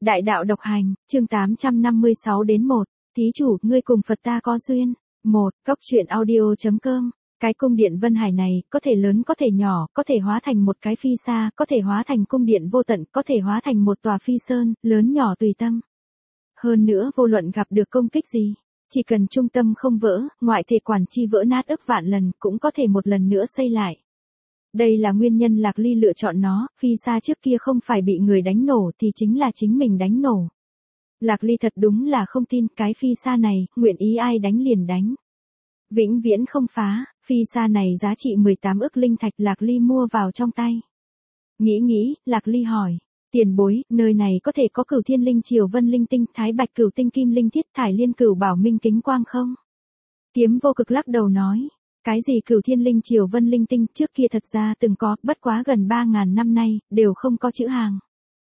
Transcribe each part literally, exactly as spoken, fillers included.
Đại đạo độc hành, chương tám trăm năm mươi sáu đến một. Thí chủ, ngươi cùng Phật ta có duyên. một. Cốc truyện audio.com. Cái cung điện Vân Hải này, có thể lớn có thể nhỏ, có thể hóa thành một cái phi sa, có thể hóa thành cung điện vô tận, có thể hóa thành một tòa phi sơn, lớn nhỏ tùy tâm. Hơn nữa vô luận gặp được công kích gì, chỉ cần trung tâm không vỡ, ngoại thể quản chi vỡ nát ức vạn lần, cũng có thể một lần nữa xây lại. Đây là nguyên nhân Lạc Ly lựa chọn nó, phi sa trước kia không phải bị người đánh nổ thì chính là chính mình đánh nổ. Lạc Ly thật đúng là không tin cái phi sa này, nguyện ý ai đánh liền đánh. Vĩnh viễn không phá, phi sa này giá trị mười tám ức linh thạch Lạc Ly mua vào trong tay. Nghĩ nghĩ, Lạc Ly hỏi, tiền bối, nơi này có thể có Cửu Thiên Linh Triều Vân Linh Tinh, Thái Bạch Cửu Tinh Kim Linh Thiết Thải Liên Cửu Bảo Minh Kính Quang không? Kiếm Vô Cực lắc đầu nói, cái gì Cửu Thiên Linh Triều Vân Linh Tinh trước kia thật ra từng có, bất quá gần ba ngàn năm nay, đều không có chữ hàng.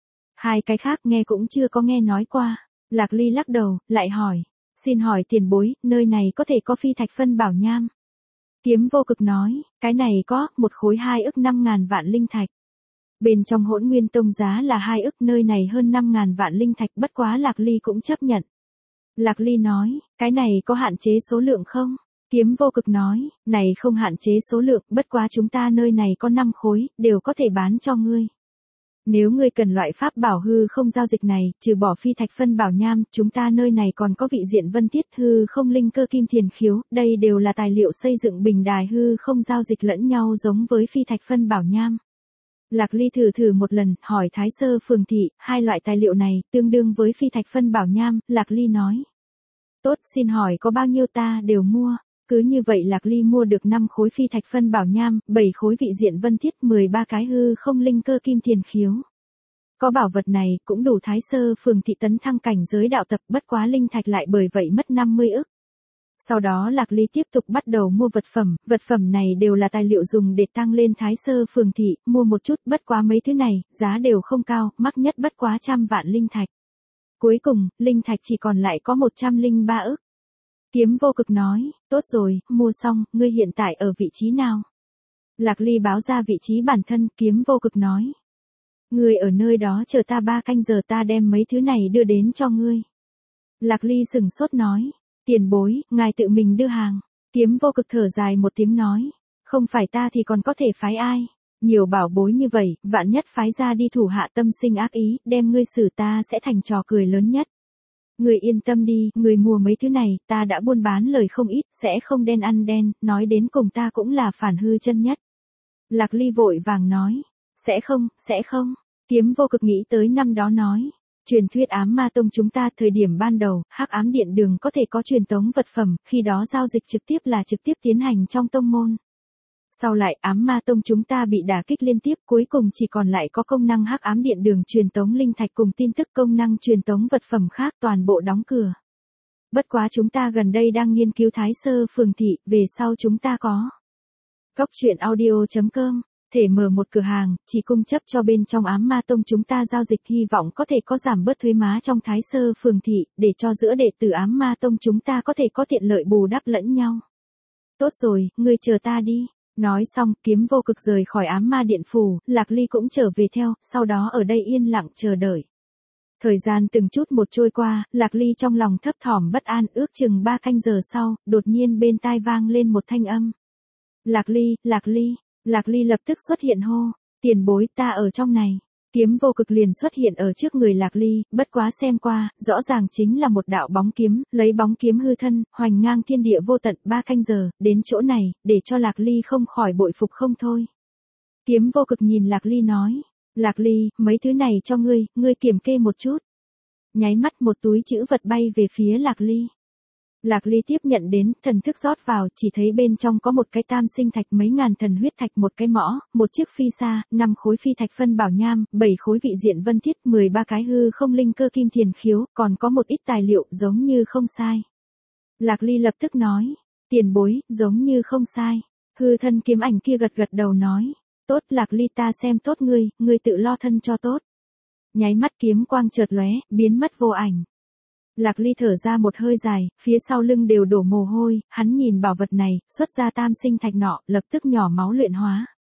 Hai cái khác nghe cũng chưa có nghe nói qua. Lạc Ly lắc đầu, lại hỏi, xin hỏi tiền bối, nơi này có thể có phi thạch phân bảo nham? Kiếm Vô Cực nói, cái này có, một khối hai ức năm ngàn vạn linh thạch. Bên trong Hỗn Nguyên Tông giá là hai ức, nơi này hơn năm ngàn vạn linh thạch, bất quá Lạc Ly cũng chấp nhận. Lạc Ly nói, cái này có hạn chế số lượng không? Kiếm Vô Cực nói, này không hạn chế số lượng, bất quá chúng ta nơi này có năm khối, đều có thể bán cho ngươi. Nếu ngươi cần loại pháp bảo hư không giao dịch này, trừ bỏ phi thạch phân bảo nham, chúng ta nơi này còn có vị diện vân thiết hư không linh cơ kim thiền khiếu, đây đều là tài liệu xây dựng bình đài hư không giao dịch lẫn nhau giống với phi thạch phân bảo nham. Lạc Ly thử thử một lần, hỏi Thái Sơ Phường Thị, hai loại tài liệu này, tương đương với phi thạch phân bảo nham, Lạc Ly nói. Tốt, xin hỏi có bao nhiêu ta đều mua. Cứ như vậy Lạc Ly mua được năm khối phi thạch phân bảo nham, bảy khối vị diện vân thiết, mười ba cái hư không linh cơ kim thiền khiếu. Có bảo vật này, cũng đủ Thái Sơ Phường Thị tấn thăng cảnh giới đạo tập, bất quá linh thạch lại bởi vậy mất năm mươi ức. Sau đó Lạc Ly tiếp tục bắt đầu mua vật phẩm, vật phẩm này đều là tài liệu dùng để tăng lên Thái Sơ Phường Thị, mua một chút, bất quá mấy thứ này, giá đều không cao, mắc nhất bất quá trăm vạn linh thạch. Cuối cùng, linh thạch chỉ còn lại có một trăm lẻ ba ức. Kiếm Vô Cực nói, tốt rồi, mua xong, ngươi hiện tại ở vị trí nào? Lạc Ly báo ra vị trí bản thân, Kiếm Vô Cực nói. Ngươi ở nơi đó chờ ta ba canh giờ ta đem mấy thứ này đưa đến cho ngươi. Lạc Ly sừng sốt nói, tiền bối, ngài tự mình đưa hàng. Kiếm Vô Cực thở dài một tiếng nói, không phải ta thì còn có thể phái ai? Nhiều bảo bối như vậy, vạn nhất phái ra đi thủ hạ tâm sinh ác ý, đem ngươi xử ta sẽ thành trò cười lớn nhất. Người yên tâm đi, người mua mấy thứ này, ta đã buôn bán lời không ít, sẽ không đen ăn đen, nói đến cùng ta cũng là phản hư chân nhất. Lạc Ly vội vàng nói, sẽ không, sẽ không, Kiếm Vô Cực nghĩ tới năm đó nói, truyền thuyết ám ma tông chúng ta thời điểm ban đầu, hắc ám điện đường có thể có truyền tống vật phẩm, khi đó giao dịch trực tiếp là trực tiếp tiến hành trong tông môn. Sau lại ám ma tông chúng ta bị đả kích liên tiếp, cuối cùng chỉ còn lại có công năng hắc ám điện đường truyền tống linh thạch cùng tin tức công năng truyền tống vật phẩm khác toàn bộ đóng cửa. Bất quá chúng ta gần đây đang nghiên cứu Thái Sơ Phường Thị, về sau chúng ta có. Cốc truyện audio.com, thể mở một cửa hàng, chỉ cung chấp cho bên trong ám ma tông chúng ta giao dịch, hy vọng có thể có giảm bớt thuế má trong Thái Sơ Phường Thị, để cho giữa đệ tử ám ma tông chúng ta có thể có tiện lợi bù đắp lẫn nhau. Tốt rồi, ngươi chờ ta đi. Nói xong, Kiếm Vô Cực rời khỏi ám ma điện phủ, Lạc Ly cũng trở về theo, sau đó ở đây yên lặng chờ đợi. Thời gian từng chút một trôi qua, Lạc Ly trong lòng thấp thỏm bất an, ước chừng ba canh giờ sau, đột nhiên bên tai vang lên một thanh âm. Lạc Ly, Lạc Ly, Lạc Ly lập tức xuất hiện hô, tiền bối ta ở trong này. Kiếm Vô Cực liền xuất hiện ở trước người Lạc Ly, bất quá xem qua, rõ ràng chính là một đạo bóng kiếm, lấy bóng kiếm hư thân, hoành ngang thiên địa vô tận, ba canh giờ, đến chỗ này, để cho Lạc Ly không khỏi bội phục không thôi. Kiếm Vô Cực nhìn Lạc Ly nói, Lạc Ly, mấy thứ này cho ngươi, ngươi kiểm kê một chút. Nháy mắt một túi trữ vật bay về phía Lạc Ly. Lạc Ly tiếp nhận đến, thần thức rót vào, chỉ thấy bên trong có một cái tam sinh thạch, mấy ngàn thần huyết thạch, một cái mõ, một chiếc phi sa, năm khối phi thạch phân bảo nham, bảy khối vị diện vân thiết, mười ba cái hư không linh cơ kim thiền khiếu, còn có một ít tài liệu giống như không sai. Lạc Ly lập tức nói, tiền bối, giống như không sai. Hư thân kiếm ảnh kia gật gật đầu nói, tốt Lạc Ly ta xem tốt ngươi, ngươi tự lo thân cho tốt. Nháy mắt kiếm quang chợt lóe, biến mất vô ảnh. Lạc Ly thở ra một hơi dài, phía sau lưng đều đổ mồ hôi, hắn nhìn bảo vật này, xuất ra tam sinh thạch nọ, lập tức nhỏ máu luyện hóa.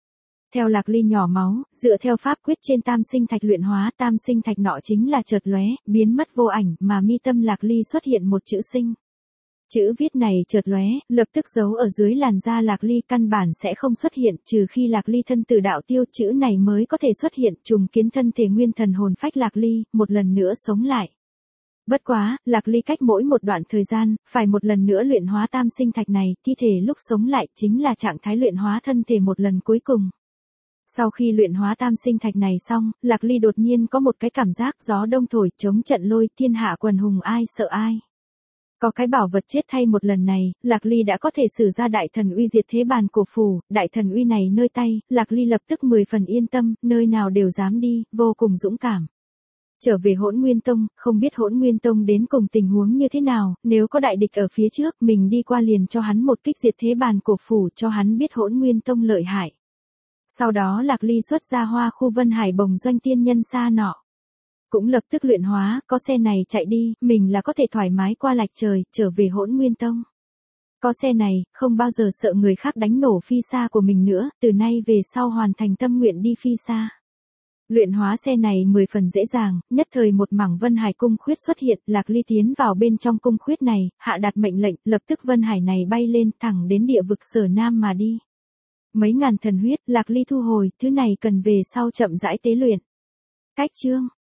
Theo Lạc Ly nhỏ máu, dựa theo pháp quyết trên tam sinh thạch luyện hóa, tam sinh thạch nọ chính là chợt lóe, biến mất vô ảnh, mà mi tâm Lạc Ly xuất hiện một chữ sinh. Chữ viết này chợt lóe, lập tức giấu ở dưới làn da Lạc Ly, căn bản sẽ không xuất hiện, trừ khi Lạc Ly thân tử đạo tiêu, chữ này mới có thể xuất hiện, trùng kiến thân thể nguyên thần hồn phách Lạc Ly, một lần nữa sống lại. Bất quá, Lạc Ly cách mỗi một đoạn thời gian, phải một lần nữa luyện hóa tam sinh thạch này, thi thể lúc sống lại chính là trạng thái luyện hóa thân thể một lần cuối cùng. Sau khi luyện hóa tam sinh thạch này xong, Lạc Ly đột nhiên có một cái cảm giác gió đông thổi, chống trận lôi, thiên hạ quần hùng ai sợ ai. Có cái bảo vật chết thay một lần này, Lạc Ly đã có thể sử ra đại thần uy diệt thế bàn cổ phủ, đại thần uy này nơi tay, Lạc Ly lập tức mười phần yên tâm, nơi nào đều dám đi, vô cùng dũng cảm. Trở về Hỗn Nguyên Tông, không biết Hỗn Nguyên Tông đến cùng tình huống như thế nào, nếu có đại địch ở phía trước, mình đi qua liền cho hắn một kích diệt thế bàn cổ phủ, cho hắn biết Hỗn Nguyên Tông lợi hại. Sau đó Lạc Ly xuất ra hoa khu Vân Hải bồng doanh tiên nhân xa nọ. Cũng lập tức luyện hóa, có xe này chạy đi, mình là có thể thoải mái qua lạch trời, trở về Hỗn Nguyên Tông. Có xe này, không bao giờ sợ người khác đánh nổ phi xa của mình nữa, từ nay về sau hoàn thành tâm nguyện đi phi xa. Luyện hóa xe này mười phần dễ dàng, nhất thời một mảng Vân Hải cung khuyết xuất hiện, Lạc Ly tiến vào bên trong cung khuyết này, hạ đạt mệnh lệnh, lập tức Vân Hải này bay lên, thẳng đến địa vực Sở Nam mà đi. Mấy ngàn thần huyết, Lạc Ly thu hồi, thứ này cần về sau chậm rãi tế luyện. Cách chương